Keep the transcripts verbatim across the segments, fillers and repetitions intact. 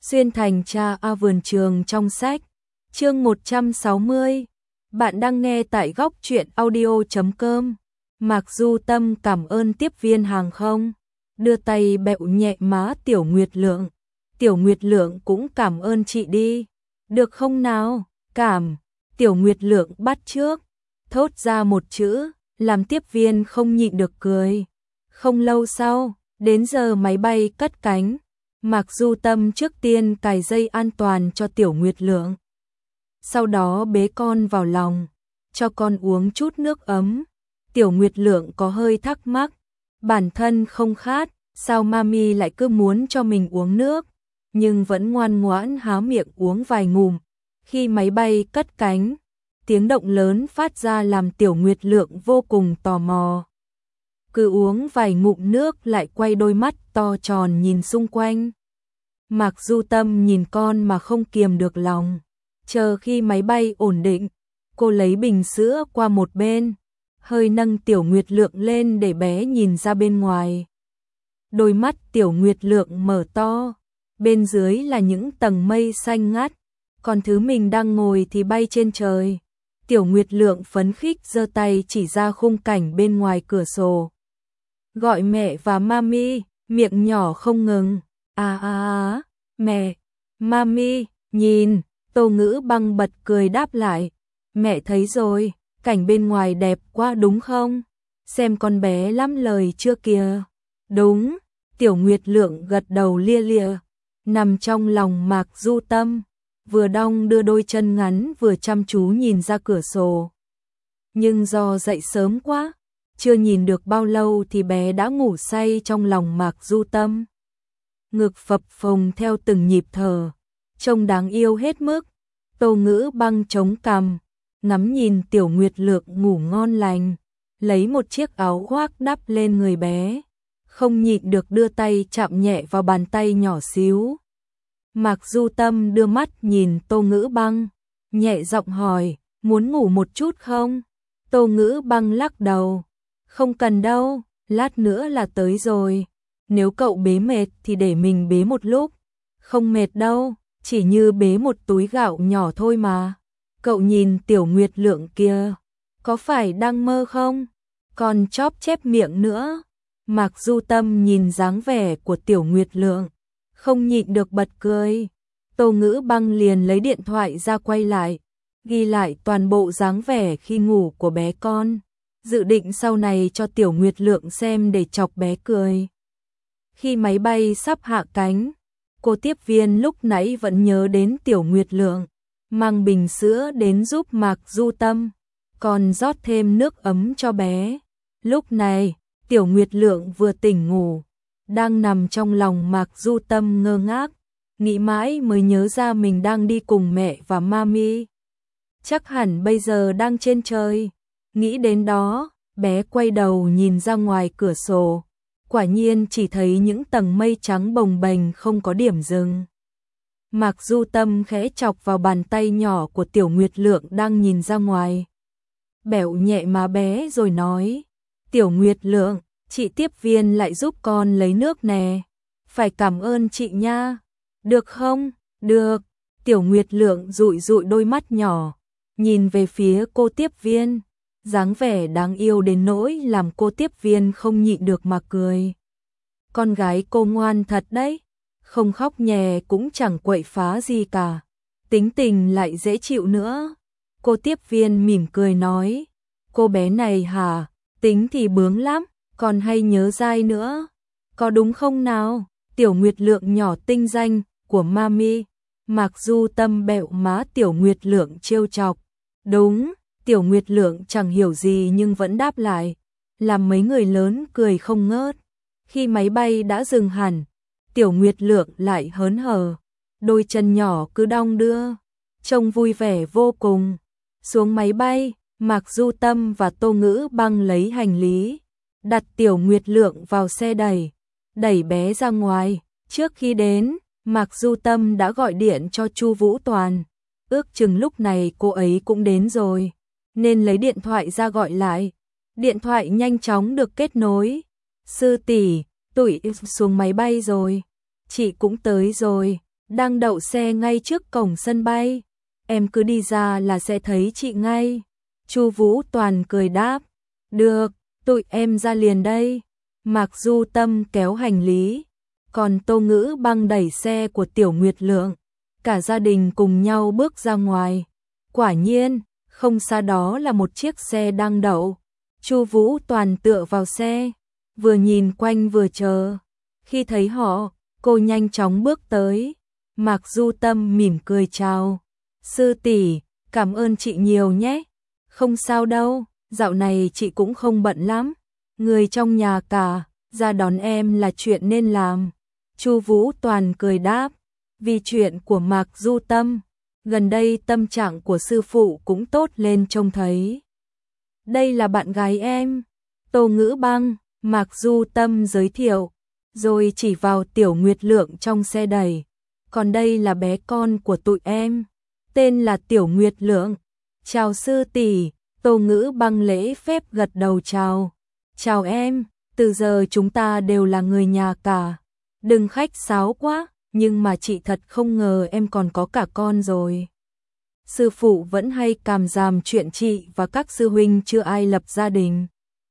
Xuyên thành cha A vườn trường trong sách. Chương một trăm sáu mươi. Bạn đang nghe tại góc truyện audio chấm com. Mạc Du Tâm cảm ơn tiếp viên hàng không, đưa tay bẹo nhẹ má Tiểu Nguyệt Lượng. Tiểu Nguyệt Lượng cũng cảm ơn chị đi. Được không nào? Cảm. Tiểu Nguyệt Lượng bắt trước, thốt ra một chữ, làm tiếp viên không nhịn được cười. Không lâu sau, đến giờ máy bay cất cánh, Mạc Du Tâm trước tiên cài dây an toàn cho Tiểu Nguyệt Lượng. Sau đó bế con vào lòng, cho con uống chút nước ấm. Tiểu Nguyệt Lượng có hơi thắc mắc, bản thân không khát, sao mami lại cứ muốn cho mình uống nước, nhưng vẫn ngoan ngoãn há miệng uống vài ngụm. Khi máy bay cất cánh, tiếng động lớn phát ra làm Tiểu Nguyệt Lượng vô cùng tò mò. Cứ uống vài ngụm nước lại quay đôi mắt to tròn nhìn xung quanh. Mạc Du Tâm nhìn con mà không kiềm được lòng. Chờ khi máy bay ổn định, cô lấy bình sữa qua một bên, hơi nâng Tiểu Nguyệt Lượng lên để bé nhìn ra bên ngoài. Đôi mắt Tiểu Nguyệt Lượng mở to, bên dưới là những tầng mây xanh ngắt, còn thứ mình đang ngồi thì bay trên trời. Tiểu Nguyệt Lượng phấn khích giơ tay chỉ ra khung cảnh bên ngoài cửa sổ. Gọi mẹ và mami, miệng nhỏ không ngừng. À à à, mẹ, mami, nhìn. Tô Ngữ Băng bật cười đáp lại. Mẹ thấy rồi, cảnh bên ngoài đẹp quá đúng không? Xem con bé lắm lời chưa kìa. Đúng, Tiểu Nguyệt Lượng gật đầu lia lịa, nằm trong lòng Mạc Du Tâm, vừa đong đưa đôi chân ngắn vừa chăm chú nhìn ra cửa sổ. Nhưng do dậy sớm quá, chưa nhìn được bao lâu thì bé đã ngủ say trong lòng Mạc Du Tâm. Ngực phập phồng theo từng nhịp thở, trông đáng yêu hết mức. Tô Ngữ Băng chống cằm, ngắm nhìn Tiểu Nguyệt Lượng ngủ ngon lành, lấy một chiếc áo khoác đắp lên người bé, không nhịn được đưa tay chạm nhẹ vào bàn tay nhỏ xíu. Mạc Du Tâm đưa mắt nhìn Tô Ngữ Băng, nhẹ giọng hỏi, muốn ngủ một chút không? Tô Ngữ Băng lắc đầu, không cần đâu, lát nữa là tới rồi. Nếu cậu bế mệt thì để mình bế một lúc. Không mệt đâu, chỉ như bế một túi gạo nhỏ thôi mà. Cậu nhìn Tiểu Nguyệt Lượng kia, có phải đang mơ không? Còn chóp chép miệng nữa. Mạc Du Tâm nhìn dáng vẻ của Tiểu Nguyệt Lượng, không nhịn được bật cười. Tô Ngữ Băng liền lấy điện thoại ra quay lại, ghi lại toàn bộ dáng vẻ khi ngủ của bé con, dự định sau này cho Tiểu Nguyệt Lượng xem để chọc bé cười. Khi máy bay sắp hạ cánh, cô tiếp viên lúc nãy vẫn nhớ đến Tiểu Nguyệt Lượng, mang bình sữa đến giúp Mạc Du Tâm, còn rót thêm nước ấm cho bé. Lúc này, Tiểu Nguyệt Lượng vừa tỉnh ngủ, đang nằm trong lòng Mạc Du Tâm ngơ ngác, nghĩ mãi mới nhớ ra mình đang đi cùng mẹ và mami. Chắc hẳn bây giờ đang trên trời. Nghĩ đến đó, bé quay đầu nhìn ra ngoài cửa sổ. Quả nhiên chỉ thấy những tầng mây trắng bồng bềnh không có điểm dừng. Mạc Du Tâm khẽ chọc vào bàn tay nhỏ của Tiểu Nguyệt Lượng đang nhìn ra ngoài. Bẹo nhẹ má bé rồi nói, Tiểu Nguyệt Lượng, chị tiếp viên lại giúp con lấy nước nè. Phải cảm ơn chị nha. Được không? Được. Tiểu Nguyệt Lượng dụi dụi đôi mắt nhỏ, nhìn về phía cô tiếp viên, dáng vẻ đáng yêu đến nỗi làm cô tiếp viên không nhịn được mà cười. Con gái cô ngoan thật đấy, không khóc nhè cũng chẳng quậy phá gì cả, tính tình lại dễ chịu nữa. Cô tiếp viên mỉm cười nói, cô bé này hả, tính thì bướng lắm, còn hay nhớ dai nữa. Có đúng không nào? Tiểu Nguyệt Lượng nhỏ tinh danh của mami. Mạc Du Tâm bẹo má Tiểu Nguyệt Lượng trêu chọc. Đúng. Tiểu Nguyệt Lượng chẳng hiểu gì nhưng vẫn đáp lại, làm mấy người lớn cười không ngớt. Khi máy bay đã dừng hẳn, Tiểu Nguyệt Lượng lại hớn hở, đôi chân nhỏ cứ đong đưa, trông vui vẻ vô cùng. Xuống máy bay, Mạc Du Tâm và Tô Ngữ Băng lấy hành lý, đặt Tiểu Nguyệt Lượng vào xe đẩy, đẩy bé ra ngoài. Trước khi đến, Mạc Du Tâm đã gọi điện cho Chu Vũ Toàn, ước chừng lúc này cô ấy cũng đến rồi, nên lấy điện thoại ra gọi lại. Điện thoại nhanh chóng được kết nối. Sư tỷ, tụi xuống máy bay rồi. Chị cũng tới rồi. đang đậu xe ngay trước cổng sân bay. Em cứ đi ra là sẽ thấy chị ngay. Chu Vũ Toàn cười đáp. Được, tụi em ra liền đây. Mạc Du Tâm kéo hành lý, còn Tô Ngữ Băng đẩy xe của Tiểu Nguyệt Lượng. Cả gia đình cùng nhau bước ra ngoài. Quả nhiên, không xa đó là một chiếc xe đang đậu. Chu Vũ Toàn tựa vào xe, vừa nhìn quanh vừa chờ. Khi thấy họ, cô nhanh chóng bước tới. Mạc Du Tâm mỉm cười chào. Sư tỷ, cảm ơn chị nhiều nhé. Không sao đâu, dạo này chị cũng không bận lắm. Người trong nhà cả, ra đón em là chuyện nên làm. Chu Vũ Toàn cười đáp. Vì chuyện của Mạc Du Tâm, gần đây tâm trạng của sư phụ cũng tốt lên trông thấy. Đây là bạn gái em, Tô Ngữ Băng, Mạc Du Tâm giới thiệu, rồi chỉ vào Tiểu Nguyệt Lượng trong xe đẩy. Còn đây là bé con của tụi em, tên là Tiểu Nguyệt Lượng. Chào sư tỷ, Tô Ngữ Băng lễ phép gật đầu chào. Chào em, từ giờ chúng ta đều là người nhà cả. Đừng khách sáo quá, nhưng mà chị thật không ngờ em còn có cả con rồi. Sư phụ vẫn hay càm ràm chuyện chị và các sư huynh chưa ai lập gia đình.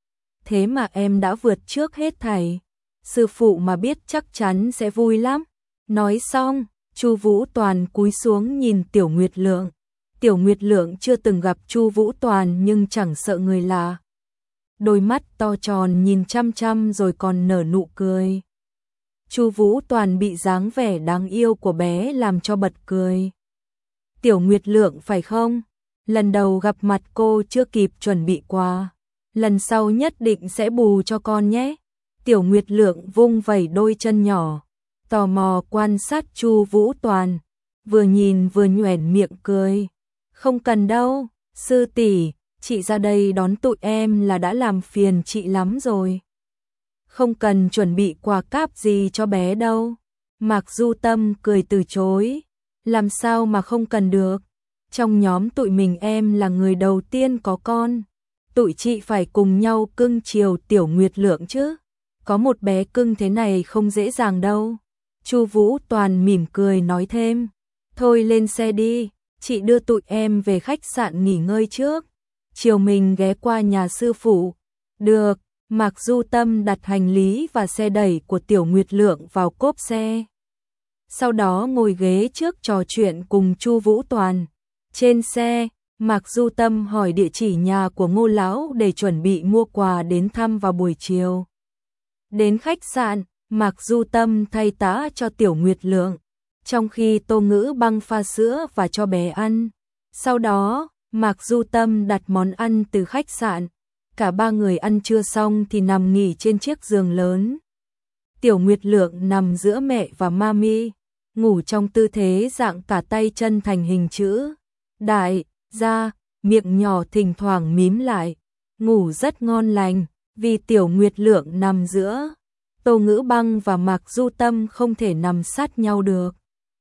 Thế mà em đã vượt trước hết thảy. Sư phụ mà biết chắc chắn sẽ vui lắm. Nói xong, Chu Vũ Toàn cúi xuống nhìn Tiểu Nguyệt Lượng. Tiểu Nguyệt Lượng chưa từng gặp Chu Vũ Toàn nhưng chẳng sợ người lạ. Đôi mắt to tròn nhìn chăm chăm rồi còn nở nụ cười. Chu Vũ Toàn bị dáng vẻ đáng yêu của bé làm cho bật cười. Tiểu Nguyệt Lượng phải không? Lần đầu gặp mặt cô chưa kịp chuẩn bị quà. Lần sau nhất định sẽ bù cho con nhé. Tiểu Nguyệt Lượng vung vẩy đôi chân nhỏ, tò mò quan sát Chu Vũ Toàn, vừa nhìn vừa nhoẻn miệng cười. Không cần đâu, sư tỷ, chị ra đây đón tụi em là đã làm phiền chị lắm rồi. Không cần chuẩn bị quà cáp gì cho bé đâu. Mạc Du Tâm cười từ chối. Làm sao mà không cần được. Trong nhóm tụi mình em là người đầu tiên có con. Tụi chị phải cùng nhau cưng chiều Tiểu Nguyệt Lượng chứ. Có một bé cưng thế này không dễ dàng đâu. Chu Vũ Toàn mỉm cười nói thêm. Thôi lên xe đi, chị đưa tụi em về khách sạn nghỉ ngơi trước. Chiều mình ghé qua nhà sư phụ. Được. Mạc Du Tâm đặt hành lý và xe đẩy của Tiểu Nguyệt Lượng vào cốp xe. Sau đó ngồi ghế trước trò chuyện cùng Chu Vũ Toàn. Trên xe, Mạc Du Tâm hỏi địa chỉ nhà của Ngô lão để chuẩn bị mua quà đến thăm vào buổi chiều. Đến khách sạn, Mạc Du Tâm thay tã cho Tiểu Nguyệt Lượng, trong khi Tô Ngữ Băng pha sữa và cho bé ăn. Sau đó, Mạc Du Tâm đặt món ăn từ khách sạn. Cả ba người ăn trưa xong thì nằm nghỉ trên chiếc giường lớn. Tiểu Nguyệt Lượng nằm giữa mẹ và mami, ngủ trong tư thế dạng cả tay chân thành hình chữ đại, ra, miệng nhỏ thỉnh thoảng mím lại, ngủ rất ngon lành. Vì Tiểu Nguyệt Lượng nằm giữa, Tô Ngữ Băng và Mạc Du Tâm không thể nằm sát nhau được.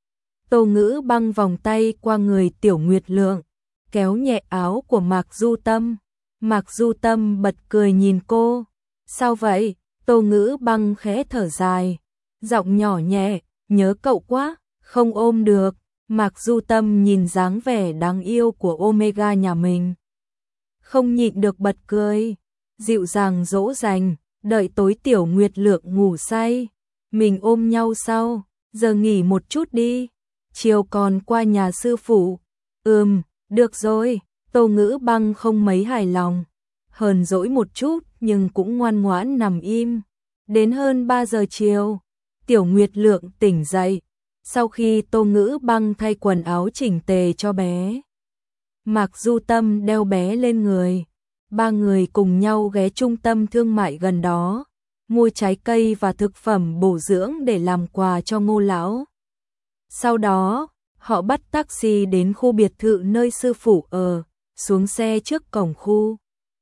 Tô Ngữ Băng vòng tay qua người Tiểu Nguyệt Lượng, kéo nhẹ áo của Mạc Du Tâm. Mạc Du Tâm bật cười nhìn cô. Sao vậy? Tô Ngữ Băng khẽ thở dài, giọng nhỏ nhẹ, nhớ cậu quá, không ôm được. Mạc Du Tâm nhìn dáng vẻ đáng yêu của Omega nhà mình, không nhịn được bật cười, dịu dàng dỗ dành, đợi tối Tiểu Nguyệt Lượng ngủ say, mình ôm nhau sau, giờ nghỉ một chút đi, chiều còn qua nhà sư phụ. Ừm, được rồi. Tô Ngữ Băng không mấy hài lòng, hờn dỗi một chút nhưng cũng ngoan ngoãn nằm im. Đến hơn ba giờ chiều, Tiểu Nguyệt Lượng tỉnh dậy, sau khi Tô Ngữ Băng thay quần áo chỉnh tề cho bé. Mạc Du Tâm đeo bé lên người, ba người cùng nhau ghé trung tâm thương mại gần đó, mua trái cây và thực phẩm bổ dưỡng để làm quà cho Ngô lão. Sau đó, họ bắt taxi đến khu biệt thự nơi sư phụ ở. Xuống xe trước cổng khu.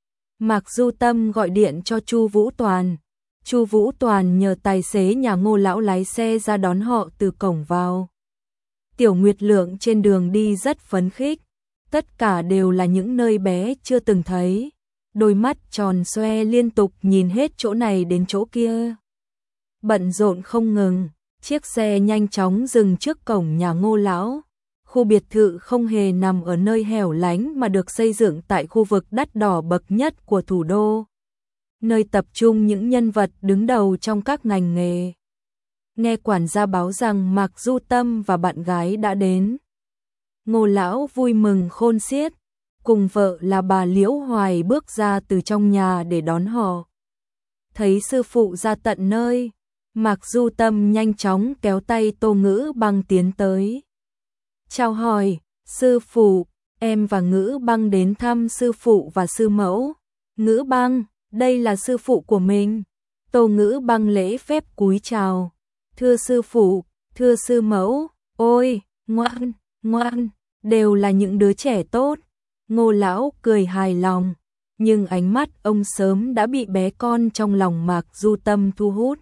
Mạc Du Tâm gọi điện cho Chu Vũ Toàn. Chu Vũ Toàn nhờ tài xế nhà Ngô lão lái xe ra đón họ từ cổng vào. Tiểu Nguyệt Lượng trên đường đi rất phấn khích. Tất cả đều là những nơi bé chưa từng thấy. Đôi mắt tròn xoe liên tục nhìn hết chỗ này đến chỗ kia. Bận rộn không ngừng. Chiếc xe nhanh chóng dừng trước cổng nhà Ngô lão. Khu biệt thự không hề nằm ở nơi hẻo lánh mà được xây dựng tại khu vực đắt đỏ bậc nhất của thủ đô, nơi tập trung những nhân vật đứng đầu trong các ngành nghề. Nghe quản gia báo rằng Mạc Du Tâm và bạn gái đã đến, Ngô lão vui mừng khôn xiết, cùng vợ là bà Liễu Hoài bước ra từ trong nhà để đón họ. Thấy sư phụ ra tận nơi, Mạc Du Tâm nhanh chóng kéo tay Tô Ngữ Băng tiến tới. Chào hỏi, sư phụ, em và Ngữ Băng đến thăm sư phụ và sư mẫu. Ngữ Băng, đây là sư phụ của mình. Tô Ngữ Băng lễ phép cúi chào. Thưa sư phụ, thưa sư mẫu, ôi, ngoan, ngoan, đều là những đứa trẻ tốt. Ngô lão cười hài lòng, nhưng ánh mắt ông sớm đã bị bé con trong lòng Mạc Du Tâm thu hút.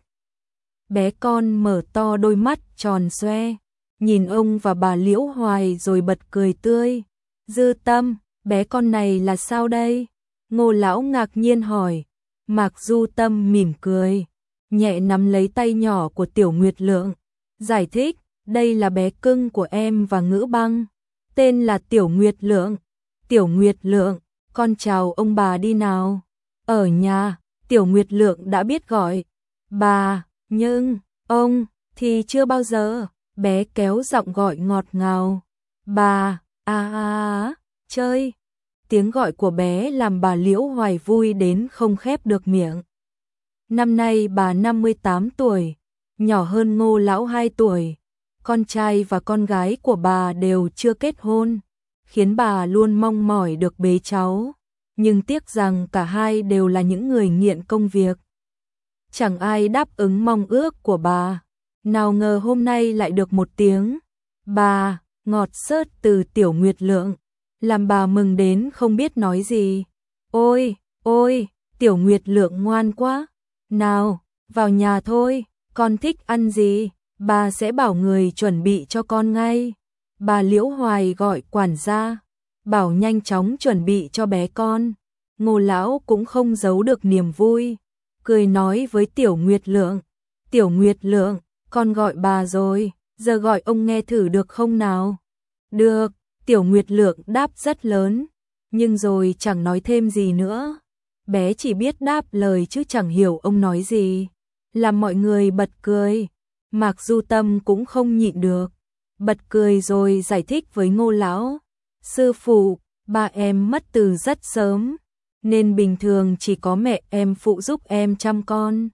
Bé con mở to đôi mắt tròn xoe, nhìn ông và bà Liễu Hoài rồi bật cười tươi. Dư Tâm, bé con này là sao đây? Ngô lão ngạc nhiên hỏi. Mạc Du Tâm mỉm cười, nhẹ nắm lấy tay nhỏ của Tiểu Nguyệt Lượng, giải thích, đây là bé cưng của em và Ngữ Băng, tên là Tiểu Nguyệt Lượng. Tiểu Nguyệt Lượng, con chào ông bà đi nào. Ở nhà, Tiểu Nguyệt Lượng đã biết gọi bà, nhưng ông thì chưa bao giờ. Bé kéo giọng gọi ngọt ngào. Bà, à à, chơi. Tiếng gọi của bé làm bà Liễu Hoài vui đến không khép được miệng. Năm nay bà năm mươi tám tuổi, nhỏ hơn Ngô lão hai tuổi. Con trai và con gái của bà đều chưa kết hôn, khiến bà luôn mong mỏi được bế cháu. Nhưng tiếc rằng cả hai đều là những người nghiện công việc. Chẳng ai đáp ứng mong ước của bà. Nào ngờ hôm nay lại được một tiếng bà ngọt xớt từ Tiểu Nguyệt Lượng, làm bà mừng đến không biết nói gì. Ôi, ôi, Tiểu Nguyệt Lượng ngoan quá. Nào, vào nhà thôi, con thích ăn gì, bà sẽ bảo người chuẩn bị cho con ngay. Bà Liễu Hoài gọi quản gia, bảo nhanh chóng chuẩn bị cho bé con. Ngô lão cũng không giấu được niềm vui, cười nói với Tiểu Nguyệt Lượng. Tiểu Nguyệt Lượng, con gọi bà rồi, giờ gọi ông nghe thử được không nào? Được, Tiểu Nguyệt Lượng đáp rất lớn, nhưng rồi chẳng nói thêm gì nữa. Bé chỉ biết đáp lời chứ chẳng hiểu ông nói gì, làm mọi người bật cười. Mạc Du Tâm cũng không nhịn được, bật cười rồi giải thích với Ngô lão. Sư phụ, ba em mất từ rất sớm, nên bình thường chỉ có mẹ em phụ giúp em chăm con.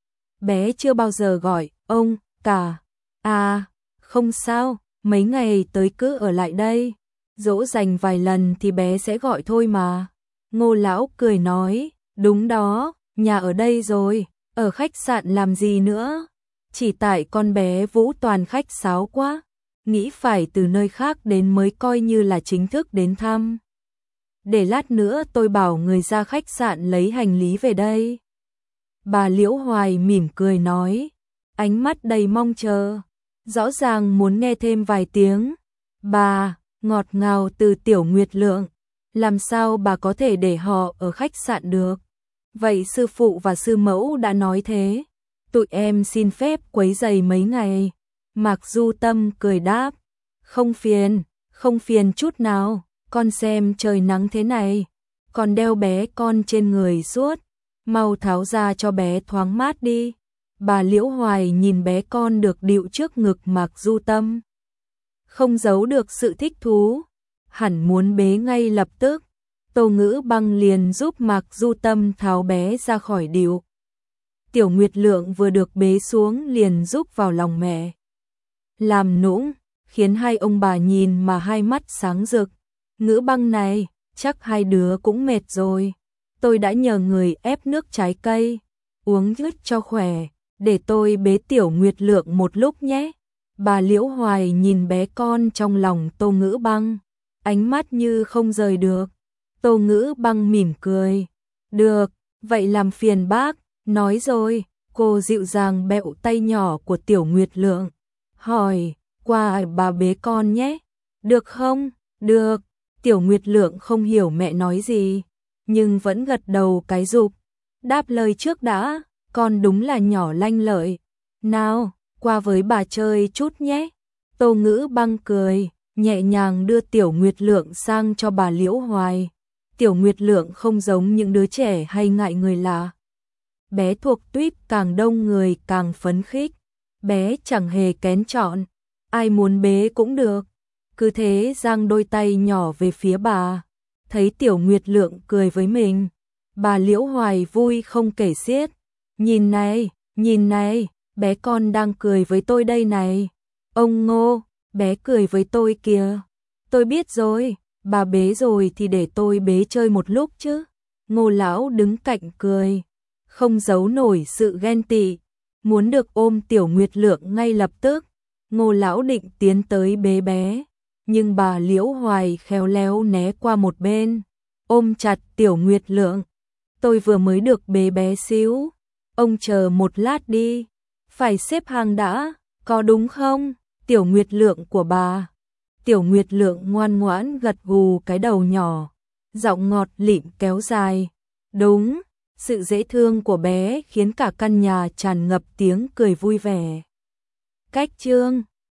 Bé chưa bao giờ gọi ông cả. À, không sao, mấy ngày tới cứ ở lại đây, dỗ dành vài lần thì bé sẽ gọi thôi mà. Ngô lão cười nói, đúng đó, nhà ở đây rồi, ở khách sạn làm gì nữa. Chỉ tại con bé Vũ toàn khách sáo quá, nghĩ phải từ nơi khác đến mới coi như là chính thức đến thăm. Để lát nữa tôi bảo người ra khách sạn lấy hành lý về đây. Bà Liễu Hoài mỉm cười nói, ánh mắt đầy mong chờ, rõ ràng muốn nghe thêm vài tiếng. Bà, ngọt ngào từ Tiểu Nguyệt Lượng, làm sao bà có thể để họ ở khách sạn được? Vậy sư phụ và sư mẫu đã nói thế, tụi em xin phép quấy rầy mấy ngày. Mạc Du Tâm cười đáp, không phiền, không phiền chút nào, con xem trời nắng thế này, còn đeo bé con trên người suốt, mau tháo ra cho bé thoáng mát đi. Bà Liễu Hoài nhìn bé con được điệu trước ngực Mạc Du Tâm, không giấu được sự thích thú, hẳn muốn bế ngay lập tức. Tô Ngữ Băng liền giúp Mạc Du Tâm tháo bé ra khỏi điệu. Tiểu Nguyệt Lượng vừa được bế xuống liền giúp vào lòng mẹ, làm nũng, khiến hai ông bà nhìn mà hai mắt sáng rực. Ngữ Băng này, chắc hai đứa cũng mệt rồi. Tôi đã nhờ người ép nước trái cây, uống chút cho khỏe, để tôi bế Tiểu Nguyệt Lượng một lúc nhé. Bà Liễu Hoài nhìn bé con trong lòng Tô Ngữ Băng, ánh mắt như không rời được. Tô Ngữ Băng mỉm cười, được, vậy làm phiền bác, nói rồi. Cô dịu dàng bẹo tay nhỏ của Tiểu Nguyệt Lượng, hỏi, qua bà bế con nhé, được không? Được. Tiểu Nguyệt Lượng không hiểu mẹ nói gì, nhưng vẫn gật đầu cái rụp, đáp lời trước đã, con đúng là nhỏ lanh lợi. Nào, qua với bà chơi chút nhé. Tô Ngữ Băng cười, nhẹ nhàng đưa Tiểu Nguyệt Lượng sang cho bà Liễu Hoài. Tiểu Nguyệt Lượng không giống những đứa trẻ hay ngại người lạ. Bé thuộc tuýp càng đông người càng phấn khích. Bé chẳng hề kén chọn, ai muốn bế cũng được. Cứ thế giang đôi tay nhỏ về phía bà. Thấy Tiểu Nguyệt Lượng cười với mình, bà Liễu Hoài vui không kể xiết. Nhìn này, nhìn này, bé con đang cười với tôi đây này. Ông Ngô, bé cười với tôi kìa. Tôi biết rồi, bà bế rồi thì để tôi bế chơi một lúc chứ. Ngô lão đứng cạnh cười, không giấu nổi sự ghen tị, muốn được ôm Tiểu Nguyệt Lượng ngay lập tức. Ngô lão định tiến tới bế bé, nhưng bà Liễu Hoài khéo léo né qua một bên, ôm chặt Tiểu Nguyệt Lượng. Tôi vừa mới được bế bé xíu, ông chờ một lát đi, phải xếp hàng đã, có đúng không? Tiểu Nguyệt Lượng của bà. Tiểu Nguyệt Lượng ngoan ngoãn gật gù cái đầu nhỏ, giọng ngọt lịm kéo dài. Đúng, sự dễ thương của bé khiến cả căn nhà tràn ngập tiếng cười vui vẻ. Cách chương